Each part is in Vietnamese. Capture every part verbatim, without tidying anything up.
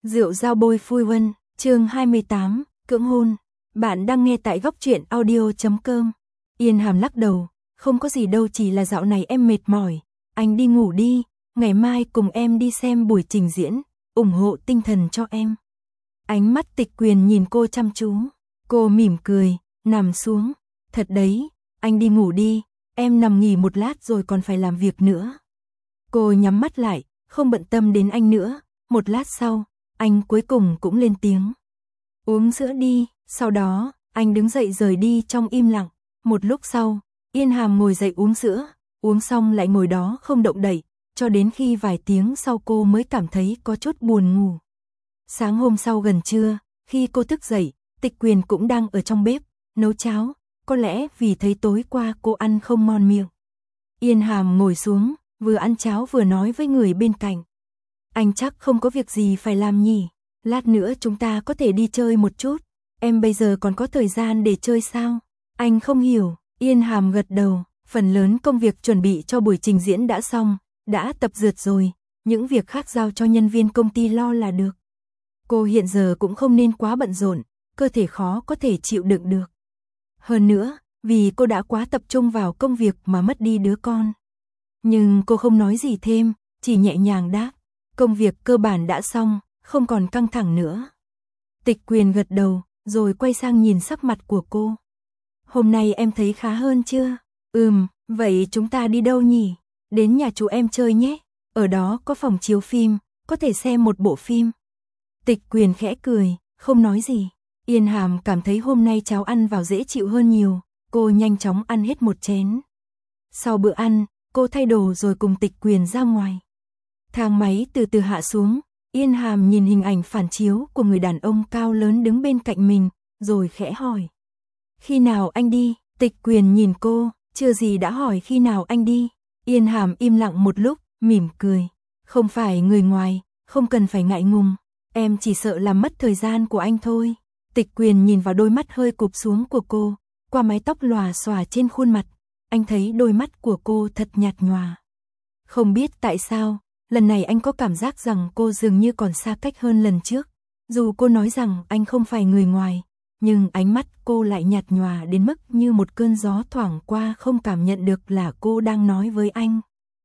Rượu dao bôi phui vân, chương hai mươi tám, cưỡng hôn. Bạn đang nghe tại góc truyện audio chấm com. Yên Hàm lắc đầu, không có gì đâu, chỉ là dạo này em mệt mỏi. Anh đi ngủ đi, ngày mai cùng em đi xem buổi trình diễn, ủng hộ tinh thần cho em. Ánh mắt Tịch Quyền nhìn cô chăm chú. Cô mỉm cười, nằm xuống. Thật đấy, anh đi ngủ đi, em nằm nghỉ một lát rồi còn phải làm việc nữa. Cô nhắm mắt lại, không bận tâm đến anh nữa. Một lát sau, anh cuối cùng cũng lên tiếng. Uống sữa đi, sau đó, anh đứng dậy rời đi trong im lặng. Một lúc sau, Yên Hàm ngồi dậy uống sữa, uống xong lại ngồi đó không động đậy, cho đến khi vài tiếng sau cô mới cảm thấy có chút buồn ngủ. Sáng hôm sau gần trưa, khi cô thức dậy, Tịch Quyền cũng đang ở trong bếp, nấu cháo, có lẽ vì thấy tối qua cô ăn không ngon miệng. Yên Hàm ngồi xuống, vừa ăn cháo vừa nói với người bên cạnh. Anh chắc không có việc gì phải làm nhỉ, lát nữa chúng ta có thể đi chơi một chút, em bây giờ còn có thời gian để chơi sao? Anh không hiểu, Yên Hàm gật đầu, phần lớn công việc chuẩn bị cho buổi trình diễn đã xong, đã tập dượt rồi, những việc khác giao cho nhân viên công ty lo là được. Cô hiện giờ cũng không nên quá bận rộn, cơ thể khó có thể chịu đựng được. Hơn nữa, vì cô đã quá tập trung vào công việc mà mất đi đứa con. Nhưng cô không nói gì thêm, chỉ nhẹ nhàng đáp, công việc cơ bản đã xong, không còn căng thẳng nữa. Tịch Quyền gật đầu, rồi quay sang nhìn sắc mặt của cô. Hôm nay em thấy khá hơn chưa? Ừm, vậy chúng ta đi đâu nhỉ? Đến nhà chú em chơi nhé, ở đó có phòng chiếu phim, có thể xem một bộ phim. Tịch Quyền khẽ cười, không nói gì. Yên Hàm cảm thấy hôm nay cháo ăn vào dễ chịu hơn nhiều, cô nhanh chóng ăn hết một chén. Sau bữa ăn, cô thay đồ rồi cùng Tịch Quyền ra ngoài. Thang máy từ từ hạ xuống, Yên Hàm nhìn hình ảnh phản chiếu của người đàn ông cao lớn đứng bên cạnh mình, rồi khẽ hỏi. Khi nào anh đi? Tịch Quyền nhìn cô, chưa gì đã hỏi khi nào anh đi. Yên Hàm im lặng một lúc, mỉm cười. Không phải người ngoài, không cần phải ngại ngùng, em chỉ sợ làm mất thời gian của anh thôi. Tịch Quyền nhìn vào đôi mắt hơi cụp xuống của cô, qua mái tóc lòa xòa trên khuôn mặt, anh thấy đôi mắt của cô thật nhạt nhòa. Không biết tại sao, lần này anh có cảm giác rằng cô dường như còn xa cách hơn lần trước. Dù cô nói rằng anh không phải người ngoài, nhưng ánh mắt cô lại nhạt nhòa đến mức như một cơn gió thoảng qua, không cảm nhận được là cô đang nói với anh.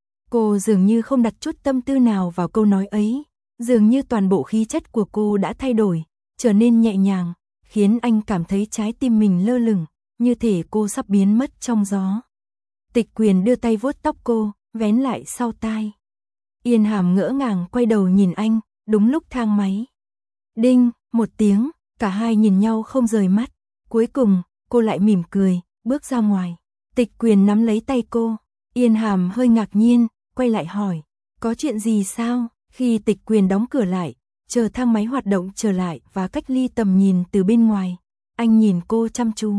Cô dường như không đặt chút tâm tư nào vào câu nói ấy, dường như toàn bộ khí chất của cô đã thay đổi, trở nên nhẹ nhàng, khiến anh cảm thấy trái tim mình lơ lửng, như thể cô sắp biến mất trong gió. Tịch Quyền đưa tay vuốt tóc cô, vén lại sau tai. Yên Hàm ngỡ ngàng quay đầu nhìn anh, đúng lúc thang máy. Đinh, một tiếng, cả hai nhìn nhau không rời mắt. Cuối cùng, cô lại mỉm cười, bước ra ngoài. Tịch Quyền nắm lấy tay cô. Yên Hàm hơi ngạc nhiên, quay lại hỏi, có chuyện gì sao? Khi Tịch Quyền đóng cửa lại, chờ thang máy hoạt động trở lại và cách ly tầm nhìn từ bên ngoài, anh nhìn cô chăm chú.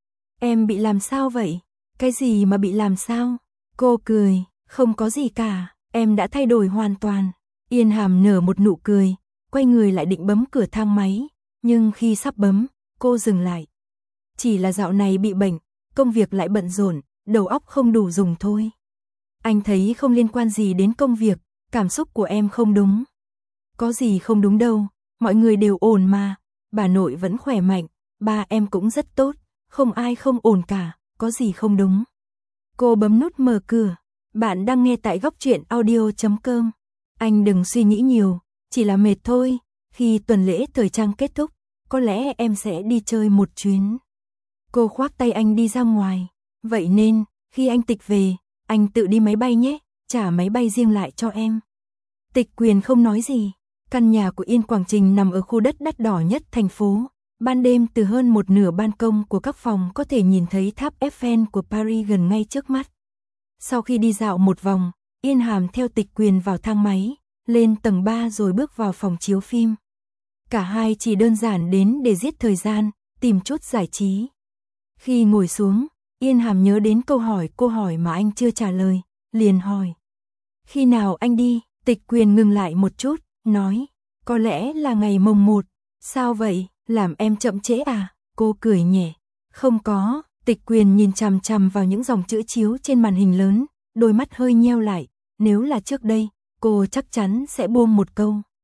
Em bị làm sao vậy? Cái gì mà bị làm sao? Cô cười, không có gì cả, em đã thay đổi hoàn toàn. Yên Hàm nở một nụ cười, quay người lại định bấm cửa thang máy, nhưng khi sắp bấm, cô dừng lại. Chỉ là dạo này bị bệnh, công việc lại bận rộn, đầu óc không đủ dùng thôi. Anh thấy không liên quan gì đến công việc, cảm xúc của em không đúng. Có gì không đúng đâu, mọi người đều ổn mà, bà nội vẫn khỏe mạnh, ba em cũng rất tốt, không ai không ổn cả, có gì không đúng. Cô bấm nút mở cửa, bạn đang nghe tại góc truyện audio chấm com. Anh đừng suy nghĩ nhiều, chỉ là mệt thôi, khi tuần lễ thời trang kết thúc, có lẽ em sẽ đi chơi một chuyến. Cô khoác tay anh đi ra ngoài, vậy nên, khi anh Tịch về, anh tự đi máy bay nhé, trả máy bay riêng lại cho em. Tịch Quyền không nói gì. Căn nhà của Yên Quảng Trình nằm ở khu đất đắt đỏ nhất thành phố. Ban đêm từ hơn một nửa ban công của các phòng có thể nhìn thấy tháp Eiffel của Paris gần ngay trước mắt. Sau khi đi dạo một vòng, Yên Hàm theo Tịch Quyền vào thang máy, lên tầng ba rồi bước vào phòng chiếu phim. Cả hai chỉ đơn giản đến để giết thời gian, tìm chút giải trí. Khi ngồi xuống, Yên Hàm nhớ đến câu hỏi cô hỏi mà anh chưa trả lời, liền hỏi. Khi nào anh đi? Tịch Quyền ngừng lại một chút, nói, có lẽ là ngày mồng một. Sao vậy, làm em chậm trễ à? Cô cười nhẹ. Không có. Tịch Quyền nhìn chằm chằm vào những dòng chữ chiếu trên màn hình lớn, đôi mắt hơi nheo lại. Nếu là trước đây, cô chắc chắn sẽ buông một câu.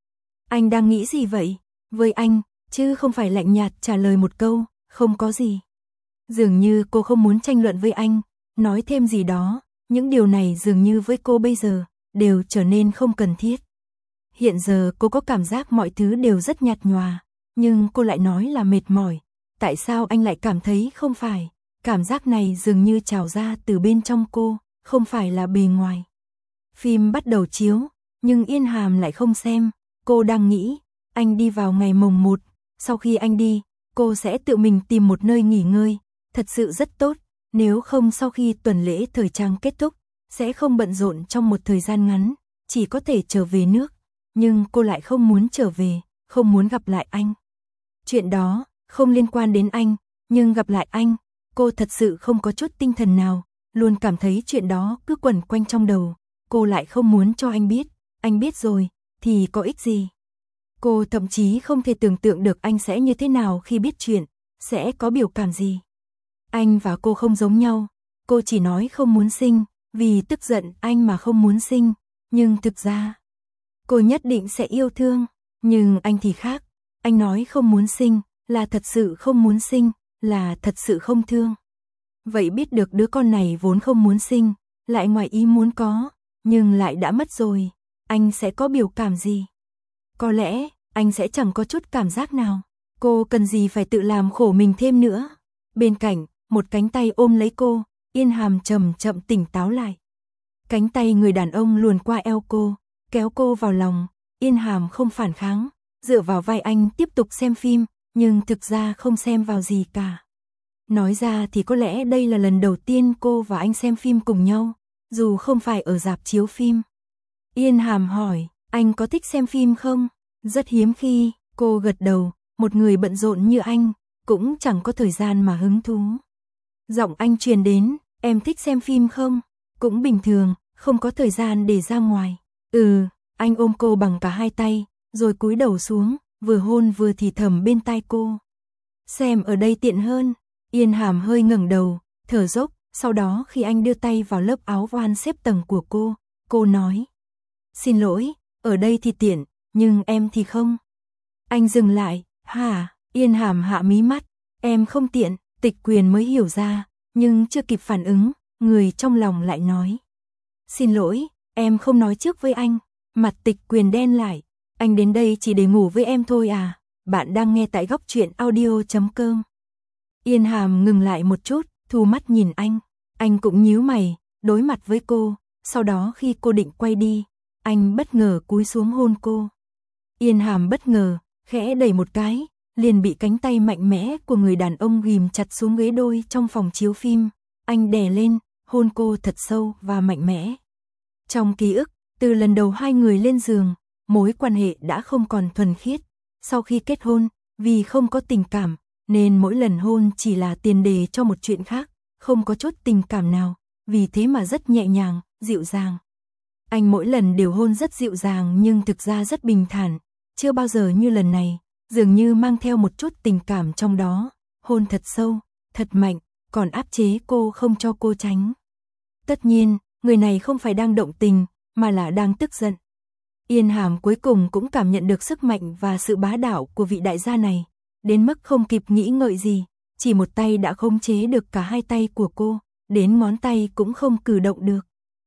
Anh đang nghĩ gì vậy? Với anh, chứ không phải lạnh nhạt trả lời một câu, không có gì. Dường như cô không muốn tranh luận với anh, nói thêm gì đó, những điều này dường như với cô bây giờ, đều trở nên không cần thiết. Hiện giờ cô có cảm giác mọi thứ đều rất nhạt nhòa, nhưng cô lại nói là mệt mỏi. Tại sao anh lại cảm thấy không phải? Cảm giác này dường như trào ra từ bên trong cô, không phải là bề ngoài. Phim bắt đầu chiếu, nhưng Yên Hàm lại không xem. Cô đang nghĩ, anh đi vào ngày mồng một, sau khi anh đi, cô sẽ tự mình tìm một nơi nghỉ ngơi, thật sự rất tốt, nếu không sau khi tuần lễ thời trang kết thúc, sẽ không bận rộn trong một thời gian ngắn, chỉ có thể trở về nước, nhưng cô lại không muốn trở về, không muốn gặp lại anh. Chuyện đó, không liên quan đến anh, nhưng gặp lại anh, cô thật sự không có chút tinh thần nào, luôn cảm thấy chuyện đó cứ quẩn quanh trong đầu, cô lại không muốn cho anh biết, anh biết rồi, thì có ích gì. Cô thậm chí không thể tưởng tượng được anh sẽ như thế nào khi biết chuyện, sẽ có biểu cảm gì. Anh và cô không giống nhau, cô chỉ nói không muốn sinh, vì tức giận anh mà không muốn sinh, nhưng thực ra, cô nhất định sẽ yêu thương, nhưng anh thì khác, anh nói không muốn sinh, là thật sự không muốn sinh, là thật sự không thương. Vậy biết được đứa con này vốn không muốn sinh, lại ngoài ý muốn có, nhưng lại đã mất rồi, anh sẽ có biểu cảm gì? Có lẽ, anh sẽ chẳng có chút cảm giác nào. Cô cần gì phải tự làm khổ mình thêm nữa. Bên cạnh, một cánh tay ôm lấy cô, Yên Hàm chậm chậm tỉnh táo lại. Cánh tay người đàn ông luồn qua eo cô, kéo cô vào lòng, Yên Hàm không phản kháng, dựa vào vai anh tiếp tục xem phim, nhưng thực ra không xem vào gì cả. Nói ra thì có lẽ đây là lần đầu tiên cô và anh xem phim cùng nhau, dù không phải ở rạp chiếu phim. Yên Hàm hỏi, anh có thích xem phim không? Rất hiếm khi, cô gật đầu, một người bận rộn như anh, cũng chẳng có thời gian mà hứng thú. Giọng anh truyền đến, em thích xem phim không? Cũng bình thường, không có thời gian để ra ngoài. Ừ, anh ôm cô bằng cả hai tay, rồi cúi đầu xuống, vừa hôn vừa thì thầm bên tai cô. Xem ở đây tiện hơn. Yên Hàm hơi ngẩng đầu, thở dốc, sau đó khi anh đưa tay vào lớp áo voan xếp tầng của cô, cô nói. Xin lỗi, ở đây thì tiện, nhưng em thì không. Anh dừng lại, hả? Yên Hàm hạ mí mắt, em không tiện, Tịch Quyền mới hiểu ra, nhưng chưa kịp phản ứng, người trong lòng lại nói. Xin lỗi, em không nói trước với anh. Mặt Tịch Quyền đen lại, anh đến đây chỉ để ngủ với em thôi à? Bạn đang nghe tại góc truyện audio chấm com. Yên Hàm ngừng lại một chút, thu mắt nhìn anh. Anh cũng nhíu mày, đối mặt với cô, sau đó khi cô định quay đi, anh bất ngờ cúi xuống hôn cô. Yên Hàm bất ngờ, khẽ đẩy một cái, liền bị cánh tay mạnh mẽ của người đàn ông ghim chặt xuống ghế đôi trong phòng chiếu phim. Anh đè lên, hôn cô thật sâu và mạnh mẽ. Trong ký ức, từ lần đầu hai người lên giường, mối quan hệ đã không còn thuần khiết. Sau khi kết hôn, vì không có tình cảm, nên mỗi lần hôn chỉ là tiền đề cho một chuyện khác, không có chút tình cảm nào, vì thế mà rất nhẹ nhàng, dịu dàng. Anh mỗi lần đều hôn rất dịu dàng nhưng thực ra rất bình thản, chưa bao giờ như lần này, dường như mang theo một chút tình cảm trong đó, hôn thật sâu, thật mạnh, còn áp chế cô không cho cô tránh. Tất nhiên, người này không phải đang động tình, mà là đang tức giận. Yên Hàm cuối cùng cũng cảm nhận được sức mạnh và sự bá đạo của vị đại gia này, đến mức không kịp nghĩ ngợi gì, chỉ một tay đã khống chế được cả hai tay của cô, đến ngón tay cũng không cử động được.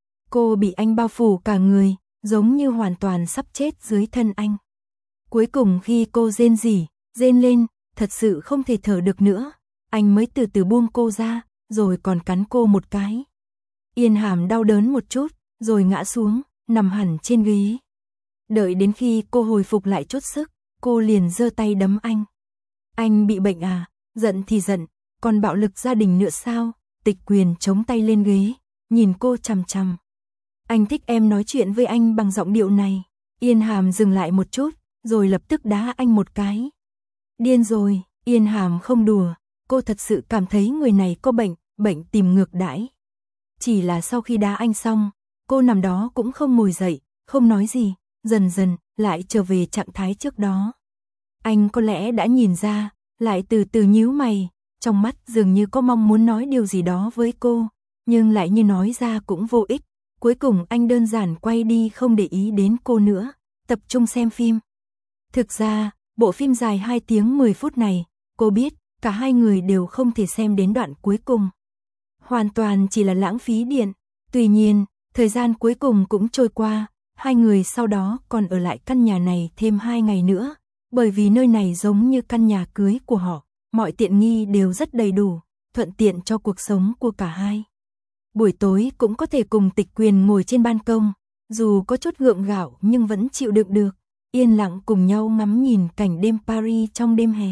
Cô bị anh bao phủ cả người, giống như hoàn toàn sắp chết dưới thân anh. Cuối cùng khi cô rên rỉ, rên lên, thật sự không thể thở được nữa, anh mới từ từ buông cô ra, rồi còn cắn cô một cái. Yên Hàm đau đớn một chút, rồi ngã xuống, nằm hẳn trên ghế. Đợi đến khi cô hồi phục lại chút sức, cô liền giơ tay đấm anh. Anh bị bệnh à? Giận thì giận, còn bạo lực gia đình nữa sao? Tịch Quyền chống tay lên ghế, nhìn cô chằm chằm. Anh thích em nói chuyện với anh bằng giọng điệu này. Yên Hàm dừng lại một chút, rồi lập tức đá anh một cái. Điên rồi, Yên Hàm không đùa, cô thật sự cảm thấy người này có bệnh, bệnh tìm ngược đãi. Chỉ là sau khi đá anh xong, cô nằm đó cũng không ngồi dậy, không nói gì, dần dần lại trở về trạng thái trước đó. Anh có lẽ đã nhìn ra, lại từ từ nhíu mày, trong mắt dường như có mong muốn nói điều gì đó với cô, nhưng lại như nói ra cũng vô ích. Cuối cùng anh đơn giản quay đi không để ý đến cô nữa, tập trung xem phim. Thực ra, bộ phim dài hai tiếng mười phút này, cô biết, cả hai người đều không thể xem đến đoạn cuối cùng. Hoàn toàn chỉ là lãng phí điện. Tuy nhiên, thời gian cuối cùng cũng trôi qua, hai người sau đó còn ở lại căn nhà này thêm hai ngày nữa, bởi vì nơi này giống như căn nhà cưới của họ, mọi tiện nghi đều rất đầy đủ, thuận tiện cho cuộc sống của cả hai. Buổi tối cũng có thể cùng Tịch Quyền ngồi trên ban công, dù có chút gượng gạo nhưng vẫn chịu đựng được, yên lặng cùng nhau ngắm nhìn cảnh đêm Paris trong đêm hè.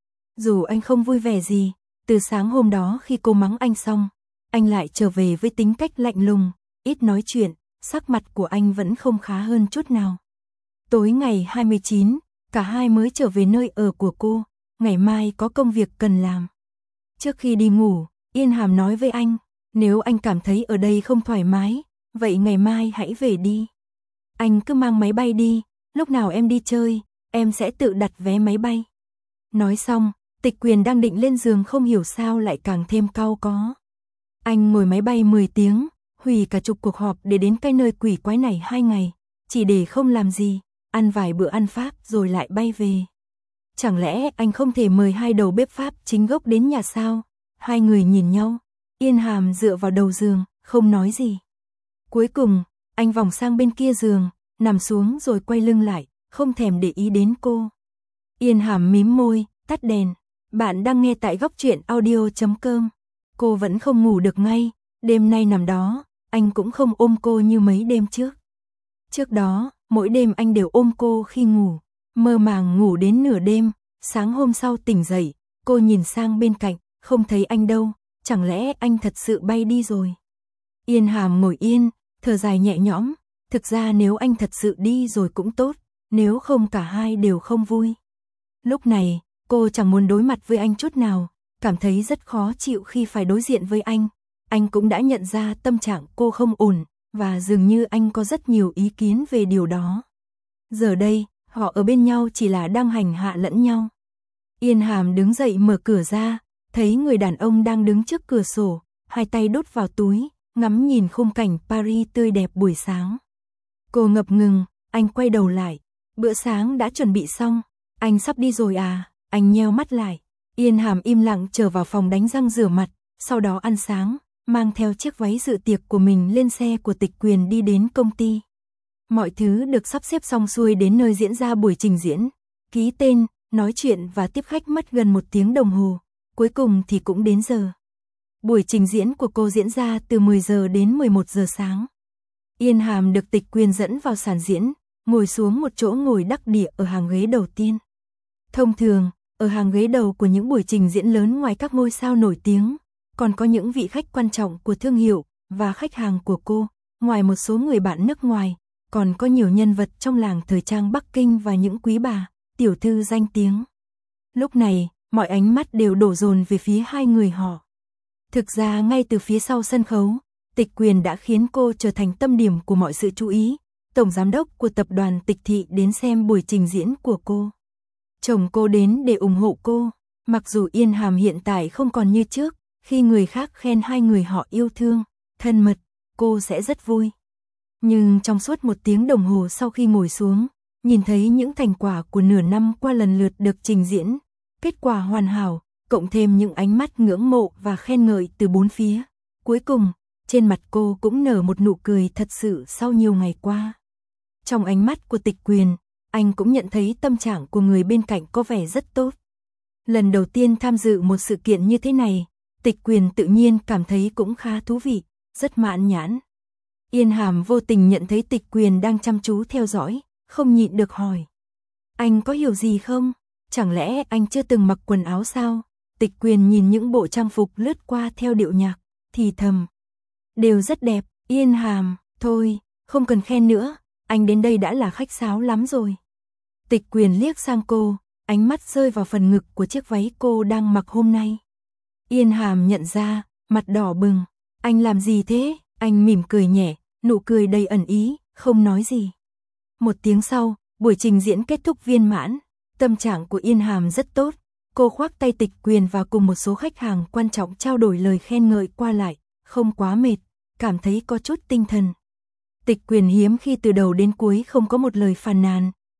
Dù anh không vui vẻ gì, từ sáng hôm đó khi cô mắng anh xong, anh lại trở về với tính cách lạnh lùng, ít nói chuyện, sắc mặt của anh vẫn không khá hơn chút nào. Tối ngày hai mươi chín, cả hai mới trở về nơi ở của cô, ngày mai có công việc cần làm. Trước khi đi ngủ, Yên Hàm nói với anh, nếu anh cảm thấy ở đây không thoải mái, vậy ngày mai hãy về đi. Anh cứ mang máy bay đi, lúc nào em đi chơi, em sẽ tự đặt vé máy bay. Nói xong, Tịch Quyền đang định lên giường không hiểu sao lại càng thêm cau có. Anh ngồi máy bay mười tiếng, hủy cả chục cuộc họp để đến cái nơi quỷ quái này hai ngày, chỉ để không làm gì, ăn vài bữa ăn Pháp rồi lại bay về. Chẳng lẽ anh không thể mời hai đầu bếp Pháp chính gốc đến nhà sao? Hai người nhìn nhau, Yên Hàm dựa vào đầu giường, không nói gì. Cuối cùng, anh vòng sang bên kia giường, nằm xuống rồi quay lưng lại, không thèm để ý đến cô. Yên Hàm mím môi, tắt đèn. Bạn đang nghe tại góc truyện audio chấm com. Cô vẫn không ngủ được ngay, đêm nay nằm đó, anh cũng không ôm cô như mấy đêm trước. Trước đó, mỗi đêm anh đều ôm cô khi ngủ, mơ màng ngủ đến nửa đêm, sáng hôm sau tỉnh dậy, cô nhìn sang bên cạnh, không thấy anh đâu, chẳng lẽ anh thật sự bay đi rồi. Yên Hàm ngồi yên, thở dài nhẹ nhõm, thực ra nếu anh thật sự đi rồi cũng tốt, nếu không cả hai đều không vui. Lúc này, cô chẳng muốn đối mặt với anh chút nào, cảm thấy rất khó chịu khi phải đối diện với anh. Anh cũng đã nhận ra tâm trạng cô không ổn, và dường như anh có rất nhiều ý kiến về điều đó. Giờ đây, họ ở bên nhau chỉ là đang hành hạ lẫn nhau. Yên Hàm đứng dậy mở cửa ra, thấy người đàn ông đang đứng trước cửa sổ, hai tay đút vào túi, ngắm nhìn khung cảnh Paris tươi đẹp buổi sáng. Cô ngập ngừng, anh quay đầu lại, bữa sáng đã chuẩn bị xong, anh sắp đi rồi à? Anh nheo mắt lại. Yên Hàm im lặng trở vào phòng đánh răng rửa mặt, sau đó ăn sáng, mang theo chiếc váy dự tiệc của mình lên xe của Tịch Quyền đi đến công ty. Mọi thứ được sắp xếp xong xuôi đến nơi diễn ra buổi trình diễn, ký tên, nói chuyện và tiếp khách mất gần một tiếng đồng hồ, cuối cùng thì cũng đến giờ. Buổi trình diễn của cô diễn ra từ mười giờ đến mười một giờ sáng. Yên Hàm được Tịch Quyền dẫn vào sàn diễn, ngồi xuống một chỗ ngồi đắc địa ở hàng ghế đầu tiên. Thông thường, ở hàng ghế đầu của những buổi trình diễn lớn ngoài các ngôi sao nổi tiếng, còn có những vị khách quan trọng của thương hiệu và khách hàng của cô, ngoài một số người bạn nước ngoài, còn có nhiều nhân vật trong làng thời trang Bắc Kinh và những quý bà, tiểu thư danh tiếng. Lúc này, mọi ánh mắt đều đổ dồn về phía hai người họ. Thực ra ngay từ phía sau sân khấu, Tịch Quyền đã khiến cô trở thành tâm điểm của mọi sự chú ý. Tổng giám đốc của tập đoàn Tịch Thị đến xem buổi trình diễn của cô. Chồng cô đến để ủng hộ cô, mặc dù Yên Hàm hiện tại không còn như trước, khi người khác khen hai người họ yêu thương, thân mật, cô sẽ rất vui. Nhưng trong suốt một tiếng đồng hồ sau khi ngồi xuống, nhìn thấy những thành quả của nửa năm qua lần lượt được trình diễn, kết quả hoàn hảo, cộng thêm những ánh mắt ngưỡng mộ và khen ngợi từ bốn phía. Cuối cùng, trên mặt cô cũng nở một nụ cười thật sự sau nhiều ngày qua. Trong ánh mắt của Tịch Quyền, anh cũng nhận thấy tâm trạng của người bên cạnh có vẻ rất tốt. Lần đầu tiên tham dự một sự kiện như thế này, Tịch Quyền tự nhiên cảm thấy cũng khá thú vị, rất mãn nhãn. Yên Hàm vô tình nhận thấy Tịch Quyền đang chăm chú theo dõi, không nhịn được hỏi. Anh có hiểu gì không? Chẳng lẽ anh chưa từng mặc quần áo sao? Tịch Quyền nhìn những bộ trang phục lướt qua theo điệu nhạc, thì thầm. Đều rất đẹp, Yên Hàm, thôi, không cần khen nữa, anh đến đây đã là khách sáo lắm rồi. Tịch Quyền liếc sang cô, ánh mắt rơi vào phần ngực của chiếc váy cô đang mặc hôm nay. Yên Hàm nhận ra, mặt đỏ bừng. Anh làm gì thế? Anh mỉm cười nhẹ, nụ cười đầy ẩn ý, không nói gì. Một tiếng sau, buổi trình diễn kết thúc viên mãn. Tâm trạng của Yên Hàm rất tốt. Cô khoác tay Tịch Quyền và cùng một số khách hàng quan trọng trao đổi lời khen ngợi qua lại, không quá mệt, cảm thấy có chút tinh thần. Tịch Quyền hiếm khi từ đầu đến cuối không có một lời phàn nàn,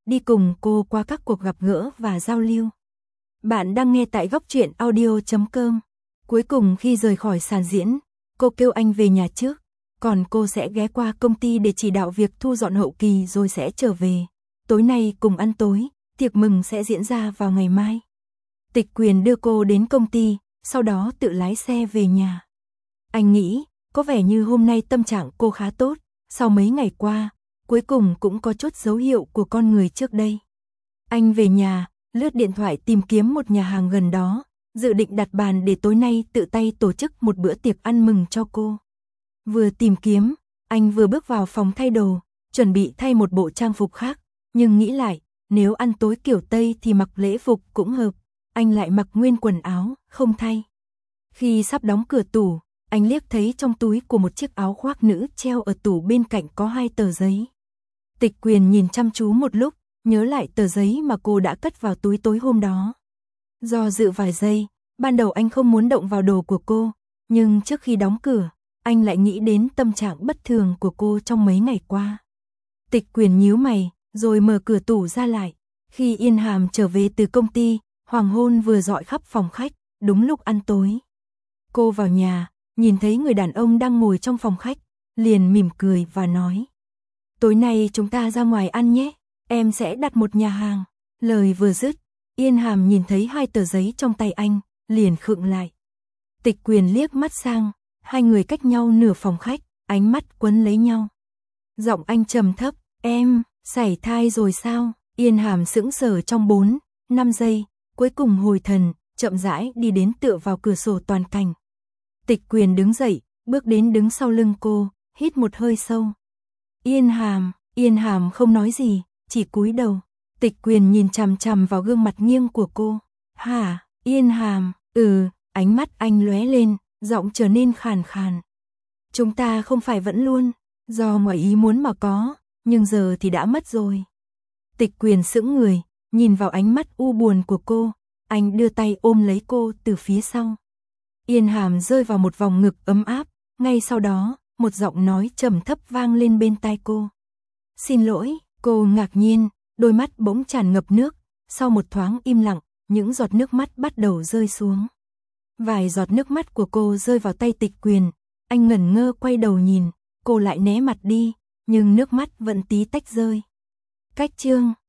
đi cùng cô qua các cuộc gặp gỡ và giao lưu. Bạn đang nghe tại góc truyện audio chấm com. Cuối cùng khi rời khỏi sàn diễn, cô kêu anh về nhà trước, còn cô sẽ ghé qua công ty để chỉ đạo việc thu dọn hậu kỳ rồi sẽ trở về. Tối nay cùng ăn tối, tiệc mừng sẽ diễn ra vào ngày mai. Tịch Quyền đưa cô đến công ty, sau đó tự lái xe về nhà. Anh nghĩ, có vẻ như hôm nay tâm trạng cô khá tốt, sau mấy ngày qua, cuối cùng cũng có chút dấu hiệu của con người trước đây. Anh về nhà, lướt điện thoại tìm kiếm một nhà hàng gần đó, dự định đặt bàn để tối nay tự tay tổ chức một bữa tiệc ăn mừng cho cô. Vừa tìm kiếm, anh vừa bước vào phòng thay đồ, chuẩn bị thay một bộ trang phục khác, nhưng nghĩ lại, nếu ăn tối kiểu Tây thì mặc lễ phục cũng hợp, anh lại mặc nguyên quần áo, không thay. Khi sắp đóng cửa tủ, anh liếc thấy trong túi của một chiếc áo khoác nữ treo ở tủ bên cạnh có hai tờ giấy. Tịch Quyền nhìn chăm chú một lúc, nhớ lại tờ giấy mà cô đã cất vào túi tối hôm đó. Do dự vài giây, ban đầu anh không muốn động vào đồ của cô, nhưng trước khi đóng cửa, anh lại nghĩ đến tâm trạng bất thường của cô trong mấy ngày qua. Tịch Quyền nhíu mày, rồi mở cửa tủ ra lại. Khi Yên Hàm trở về từ công ty, hoàng hôn vừa rọi khắp phòng khách, đúng lúc ăn tối. Cô vào nhà, nhìn thấy người đàn ông đang ngồi trong phòng khách, liền mỉm cười và nói: tối nay chúng ta ra ngoài ăn nhé, em sẽ đặt một nhà hàng. Lời vừa dứt, Yên Hàm nhìn thấy hai tờ giấy trong tay anh, liền khựng lại. Tịch Quyền liếc mắt sang, hai người cách nhau nửa phòng khách, ánh mắt quấn lấy nhau. Giọng anh trầm thấp: em, sảy thai rồi sao? Yên Hàm sững sờ trong bốn, năm giây, cuối cùng hồi thần, chậm rãi đi đến tựa vào cửa sổ toàn cảnh. Tịch Quyền đứng dậy, bước đến đứng sau lưng cô, hít một hơi sâu. Yên Hàm, Yên Hàm không nói gì, chỉ cúi đầu. Tịch Quyền nhìn chằm chằm vào gương mặt nghiêng của cô. Hả, Yên Hàm, ừ, ánh mắt anh lóe lên, giọng trở nên khàn khàn. Chúng ta không phải vẫn luôn, do ngoài ý muốn mà có, nhưng giờ thì đã mất rồi. Tịch Quyền sững người, nhìn vào ánh mắt u buồn của cô, anh đưa tay ôm lấy cô từ phía sau. Yên Hàm rơi vào một vòng ngực ấm áp, ngay sau đó, một giọng nói trầm thấp vang lên bên tai cô. Xin lỗi, cô ngạc nhiên, đôi mắt bỗng tràn ngập nước, sau một thoáng im lặng, những giọt nước mắt bắt đầu rơi xuống. Vài giọt nước mắt của cô rơi vào tay Tịch Quyền, anh ngẩn ngơ quay đầu nhìn, cô lại né mặt đi, nhưng nước mắt vẫn tí tách rơi. Cách chương